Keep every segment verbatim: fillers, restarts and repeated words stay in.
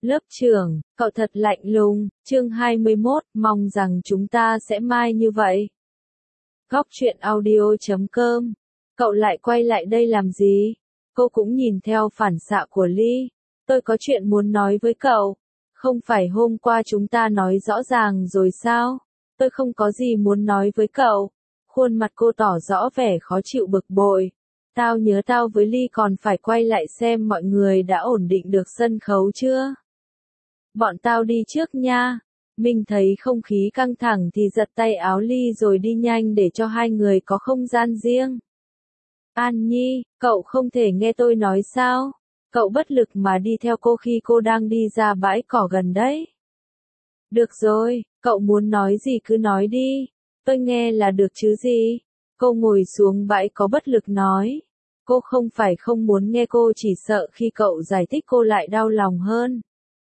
Lớp trưởng, cậu thật lạnh lùng. Chương hai mươi mốt, mong rằng chúng ta sẽ mai như vậy. Góc truyện audio chấm com. Cậu lại quay lại đây làm gì? Cô cũng nhìn theo phản xạ của Ly. Tôi có chuyện muốn nói với cậu. Không phải hôm qua chúng ta nói rõ ràng rồi sao? Tôi không có gì muốn nói với cậu. Khuôn mặt cô tỏ rõ vẻ khó chịu bực bội. Tao nhớ tao với Ly còn phải quay lại xem mọi người đã ổn định được sân khấu chưa? Bọn tao đi trước nha. Mình thấy không khí căng thẳng thì giật tay áo Ly rồi đi nhanh để cho hai người có không gian riêng. An Nhi, cậu không thể nghe tôi nói sao? Cậu bất lực mà đi theo cô khi cô đang đi ra bãi cỏ gần đấy. Được rồi, cậu muốn nói gì cứ nói đi. Tôi nghe là được chứ gì? Cô ngồi xuống bãi có bất lực nói. Cô không phải không muốn nghe, cô chỉ sợ khi cậu giải thích cô lại đau lòng hơn.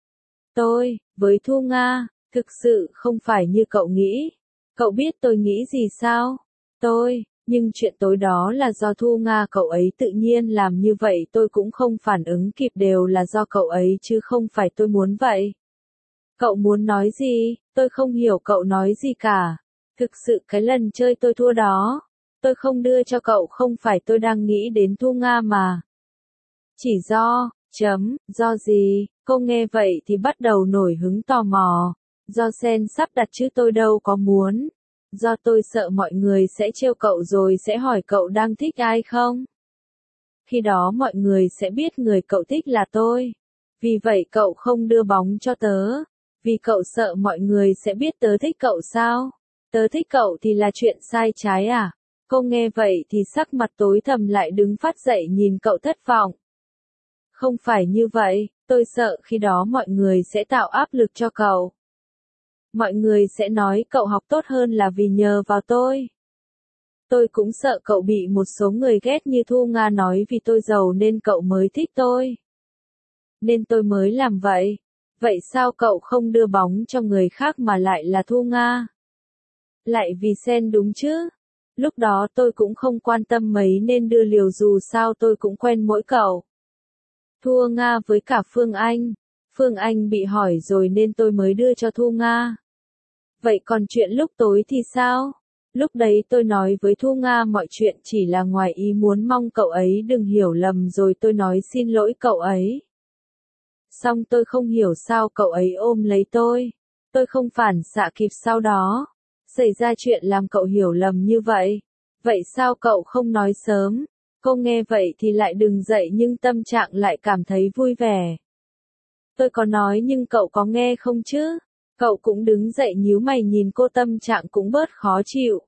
Tôi, với Thu Nga, thực sự không phải như cậu nghĩ. Cậu biết tôi nghĩ gì sao? Tôi, nhưng chuyện tối đó là do Thu Nga, cậu ấy tự nhiên làm như vậy, tôi cũng không phản ứng kịp, đều là do cậu ấy chứ không phải tôi muốn vậy. Cậu muốn nói gì? Tôi không hiểu cậu nói gì cả. Thực sự cái lần chơi tôi thua đó, tôi không đưa cho cậu không phải tôi đang nghĩ đến Thu Nga mà. Chỉ do, chấm, do gì? Cô nghe vậy thì bắt đầu nổi hứng tò mò. Do Sen sắp đặt chứ tôi đâu có muốn. Do tôi sợ mọi người sẽ trêu cậu rồi sẽ hỏi cậu đang thích ai không. Khi đó mọi người sẽ biết người cậu thích là tôi. Vì vậy cậu không đưa bóng cho tớ. Vì cậu sợ mọi người sẽ biết tớ thích cậu sao? Tớ thích cậu thì là chuyện sai trái à? Cô nghe vậy thì sắc mặt tối thầm lại đứng phát dậy nhìn cậu thất vọng. Không phải như vậy, tôi sợ khi đó mọi người sẽ tạo áp lực cho cậu. Mọi người sẽ nói cậu học tốt hơn là vì nhờ vào tôi. Tôi cũng sợ cậu bị một số người ghét như Thu Nga nói vì tôi giàu nên cậu mới thích tôi. Nên tôi mới làm vậy. Vậy sao cậu không đưa bóng cho người khác mà lại là Thu Nga? Lại vì Sen đúng chứ? Lúc đó tôi cũng không quan tâm mấy nên đưa liều, dù sao tôi cũng quen mỗi cậu. Thu Nga với cả Phương Anh. Phương Anh bị hỏi rồi nên tôi mới đưa cho Thu Nga. Vậy còn chuyện lúc tối thì sao? Lúc đấy tôi nói với Thu Nga mọi chuyện chỉ là ngoài ý muốn, mong cậu ấy đừng hiểu lầm, rồi tôi nói xin lỗi cậu ấy. Xong tôi không hiểu sao cậu ấy ôm lấy tôi. Tôi không phản xạ kịp sau đó. Xảy ra chuyện làm cậu hiểu lầm như vậy. Vậy sao cậu không nói sớm? Cô nghe vậy thì lại đứng dậy nhưng tâm trạng lại cảm thấy vui vẻ. Tôi có nói nhưng cậu có nghe không chứ? Cậu cũng đứng dậy nhíu mày nhìn cô, tâm trạng cũng bớt khó chịu.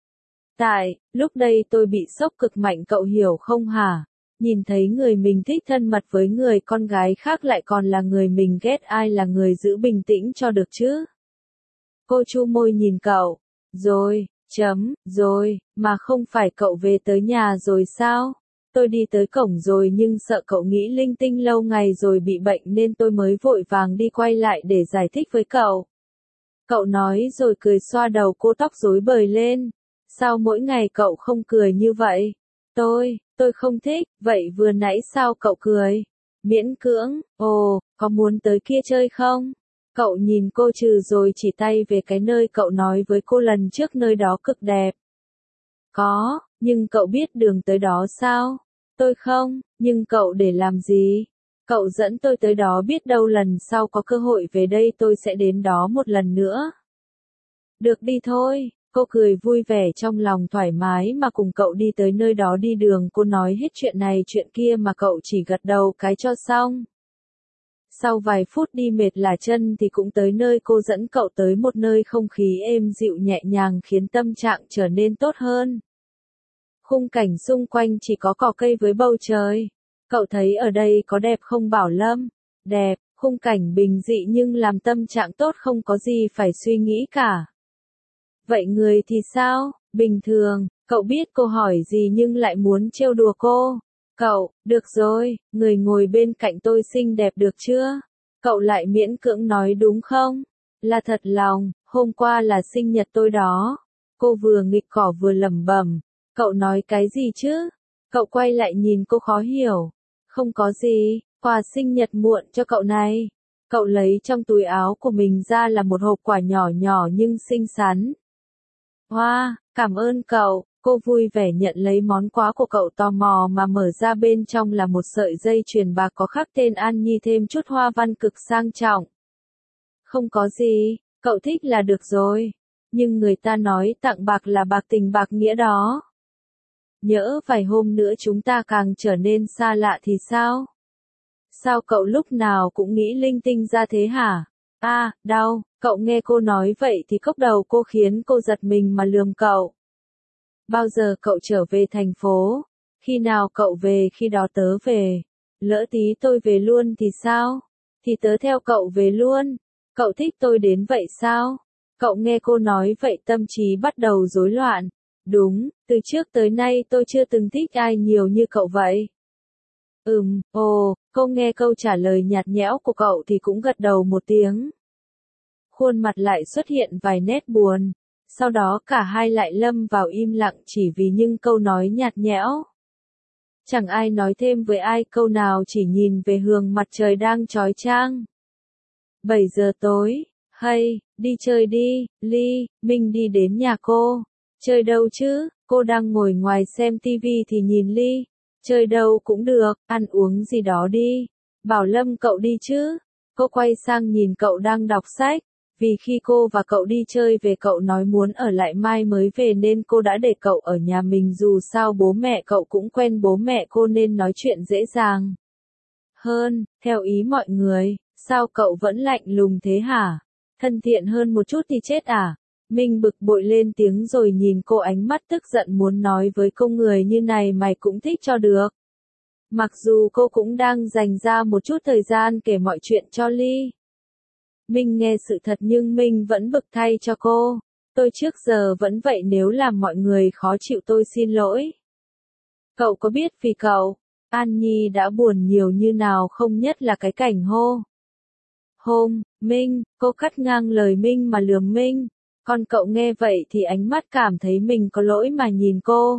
Tại, lúc đây tôi bị sốc cực mạnh, cậu hiểu không hả? Nhìn thấy người mình thích thân mật với người con gái khác lại còn là người mình ghét, ai là người giữ bình tĩnh cho được chứ? Cô chu môi nhìn cậu. Rồi, chấm, rồi, mà không phải cậu về tới nhà rồi sao? Tôi đi tới cổng rồi nhưng sợ cậu nghĩ linh tinh lâu ngày rồi bị bệnh nên tôi mới vội vàng đi quay lại để giải thích với cậu. Cậu nói rồi cười xoa đầu cô, tóc rối bời lên. Sao mỗi ngày cậu không cười như vậy? Tôi, tôi không thích, vậy vừa nãy sao cậu cười? Miễn cưỡng, ồ, có muốn tới kia chơi không? Cậu nhìn cô trừ rồi chỉ tay về cái nơi cậu nói với cô lần trước, nơi đó cực đẹp. Có, nhưng cậu biết đường tới đó sao? Tôi không, nhưng cậu để làm gì? Cậu dẫn tôi tới đó, biết đâu lần sau có cơ hội về đây tôi sẽ đến đó một lần nữa. Được đi thôi, cô cười vui vẻ trong lòng thoải mái mà cùng cậu đi tới nơi đó. Đi đường cô nói hết chuyện này chuyện kia mà cậu chỉ gật đầu cái cho xong. Sau vài phút đi mệt lả chân thì cũng tới nơi cô dẫn cậu tới, một nơi không khí êm dịu nhẹ nhàng khiến tâm trạng trở nên tốt hơn. Khung cảnh xung quanh chỉ có cỏ cây với bầu trời. Cậu thấy ở đây có đẹp không Bảo Lâm? Đẹp, khung cảnh bình dị nhưng làm tâm trạng tốt, không có gì phải suy nghĩ cả. Vậy người thì sao? Bình thường. Cậu biết cô hỏi gì nhưng lại muốn trêu đùa cô. Cậu, được rồi, người ngồi bên cạnh tôi xinh đẹp được chưa? Cậu lại miễn cưỡng nói đúng không? Là thật lòng, hôm qua là sinh nhật tôi đó. Cô vừa nghịch cỏ vừa lẩm bẩm. Cậu nói cái gì chứ? Cậu quay lại nhìn cô khó hiểu. Không có gì, quà sinh nhật muộn cho cậu này. Cậu lấy trong túi áo của mình ra là một hộp quả nhỏ nhỏ nhưng xinh xắn. Hoa, wow, cảm ơn cậu. Cô vui vẻ nhận lấy món quà của cậu, tò mò mà mở ra, bên trong là một sợi dây chuyền bạc có khắc tên An Nhi thêm chút hoa văn cực sang trọng. Không có gì, cậu thích là được rồi. Nhưng người ta nói tặng bạc là bạc tình bạc nghĩa đó. Nhỡ vài hôm nữa chúng ta càng trở nên xa lạ thì sao? Sao cậu lúc nào cũng nghĩ linh tinh ra thế hả? À, đau, cậu nghe cô nói vậy thì cốc đầu cô khiến cô giật mình mà lườm cậu. Bao giờ cậu trở về thành phố? Khi nào cậu về khi đó tớ về. Lỡ tí tôi về luôn thì sao? Thì tớ theo cậu về luôn. Cậu thích tôi đến vậy sao? Cậu nghe cô nói vậy tâm trí bắt đầu rối loạn. Đúng, từ trước tới nay tôi chưa từng thích ai nhiều như cậu vậy. Ừm, ồ, cô nghe câu trả lời nhạt nhẽo của cậu thì cũng gật đầu một tiếng. Khuôn mặt lại xuất hiện vài nét buồn. Sau đó cả hai lại lâm vào im lặng chỉ vì những câu nói nhạt nhẽo. Chẳng ai nói thêm với ai câu nào, chỉ nhìn về hướng mặt trời đang chói chang. bảy giờ tối, hay, đi chơi đi, Ly, Minh đi đến nhà cô. Chơi đâu chứ, cô đang ngồi ngoài xem tivi thì nhìn Ly. Chơi đâu cũng được, ăn uống gì đó đi. Bảo Lâm cậu đi chứ. Cô quay sang nhìn cậu đang đọc sách. Vì khi cô và cậu đi chơi về cậu nói muốn ở lại mai mới về nên cô đã để cậu ở nhà mình, dù sao bố mẹ cậu cũng quen bố mẹ cô nên nói chuyện dễ dàng hơn, theo ý mọi người. Sao cậu vẫn lạnh lùng thế hả? Thân thiện hơn một chút thì chết à? Minh bực bội lên tiếng rồi nhìn cô, ánh mắt tức giận, muốn nói với cô người như này mày cũng thích cho được. Mặc dù cô cũng đang dành ra một chút thời gian kể mọi chuyện cho Ly. Minh nghe sự thật nhưng Minh vẫn bực thay cho cô. Tôi trước giờ vẫn vậy, nếu làm mọi người khó chịu tôi xin lỗi. Cậu có biết vì cậu, An Nhi đã buồn nhiều như nào không, nhất là cái cảnh hô. Hôm, Minh, cô cắt ngang lời Minh mà lườm Minh. Còn cậu nghe vậy thì ánh mắt cảm thấy mình có lỗi mà nhìn cô.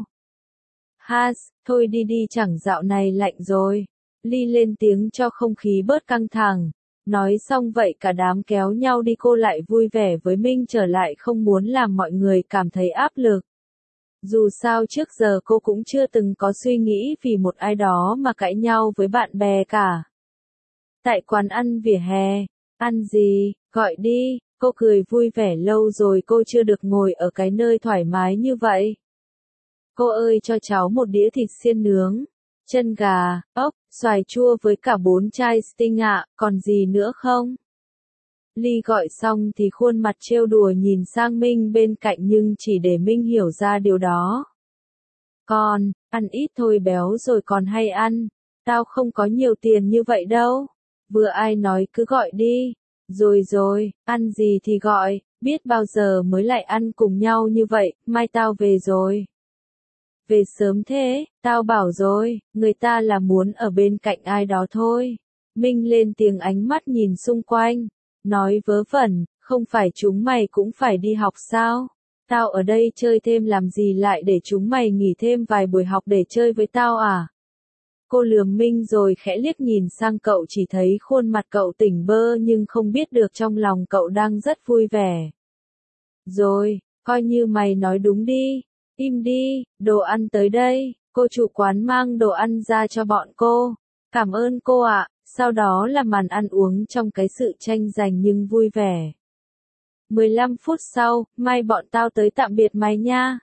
Has, thôi đi đi, chẳng dạo này lạnh rồi. Ly lên tiếng cho không khí bớt căng thẳng. Nói xong vậy cả đám kéo nhau đi, cô lại vui vẻ với Minh trở lại, không muốn làm mọi người cảm thấy áp lực. Dù sao trước giờ cô cũng chưa từng có suy nghĩ vì một ai đó mà cãi nhau với bạn bè cả. Tại quán ăn vỉa hè, ăn gì, gọi đi, cô cười vui vẻ, lâu rồi cô chưa được ngồi ở cái nơi thoải mái như vậy. Cô ơi cho cháu một đĩa thịt xiên nướng, chân gà, ốc, xoài chua với cả bốn chai Sting ạ, còn gì nữa không? Ly gọi xong thì khuôn mặt trêu đùa nhìn sang Minh bên cạnh nhưng chỉ để Minh hiểu ra điều đó. Con, ăn ít thôi béo rồi còn hay ăn, tao không có nhiều tiền như vậy đâu. Vừa ai nói cứ gọi đi. Rồi rồi, ăn gì thì gọi, biết bao giờ mới lại ăn cùng nhau như vậy, mai tao về rồi. Về sớm thế, tao bảo rồi, người ta là muốn ở bên cạnh ai đó thôi. Minh lên tiếng, ánh mắt nhìn xung quanh, nói vớ vẩn, không phải chúng mày cũng phải đi học sao? Tao ở đây chơi thêm làm gì, lại để chúng mày nghỉ thêm vài buổi học để chơi với tao à? Cô lườm Minh rồi khẽ liếc nhìn sang cậu, chỉ thấy khuôn mặt cậu tỉnh bơ nhưng không biết được trong lòng cậu đang rất vui vẻ. Rồi, coi như mày nói đúng đi. Im đi, đồ ăn tới đây, cô chủ quán mang đồ ăn ra cho bọn cô. Cảm ơn cô ạ. Sau đó là màn ăn uống trong cái sự tranh giành nhưng vui vẻ. mười lăm phút sau, mai bọn tao tới tạm biệt mày nha.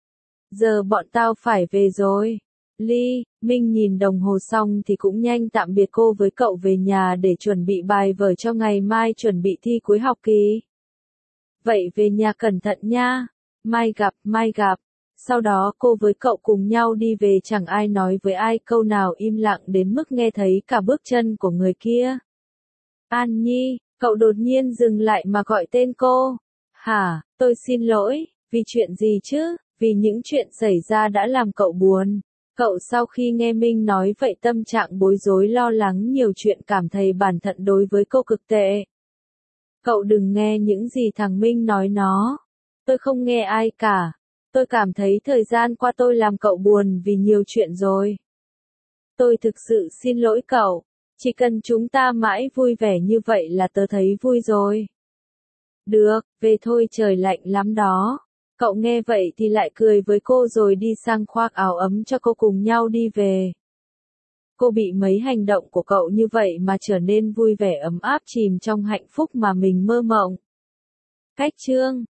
Giờ bọn tao phải về rồi. Ly, Minh nhìn đồng hồ xong thì cũng nhanh tạm biệt cô với cậu về nhà để chuẩn bị bài vở cho ngày mai, chuẩn bị thi cuối học kỳ. Vậy về nhà cẩn thận nha. Mai gặp, mai gặp. Sau đó cô với cậu cùng nhau đi về, chẳng ai nói với ai câu nào, im lặng đến mức nghe thấy cả bước chân của người kia. An Nhi, cậu đột nhiên dừng lại mà gọi tên cô. Hả, tôi xin lỗi, vì chuyện gì chứ? Vì những chuyện xảy ra đã làm cậu buồn. Cậu sau khi nghe Minh nói vậy tâm trạng bối rối, lo lắng nhiều chuyện, cảm thấy bản thân đối với cô cực tệ. Cậu đừng nghe những gì thằng Minh nói nó. Tôi không nghe ai cả. Tôi cảm thấy thời gian qua tôi làm cậu buồn vì nhiều chuyện rồi. Tôi thực sự xin lỗi cậu. Chỉ cần chúng ta mãi vui vẻ như vậy là tớ thấy vui rồi. Được, về thôi trời lạnh lắm đó. Cậu nghe vậy thì lại cười với cô rồi đi sang khoác áo ấm cho cô cùng nhau đi về. Cô bị mấy hành động của cậu như vậy mà trở nên vui vẻ ấm áp chìm trong hạnh phúc mà mình mơ mộng. Cách chương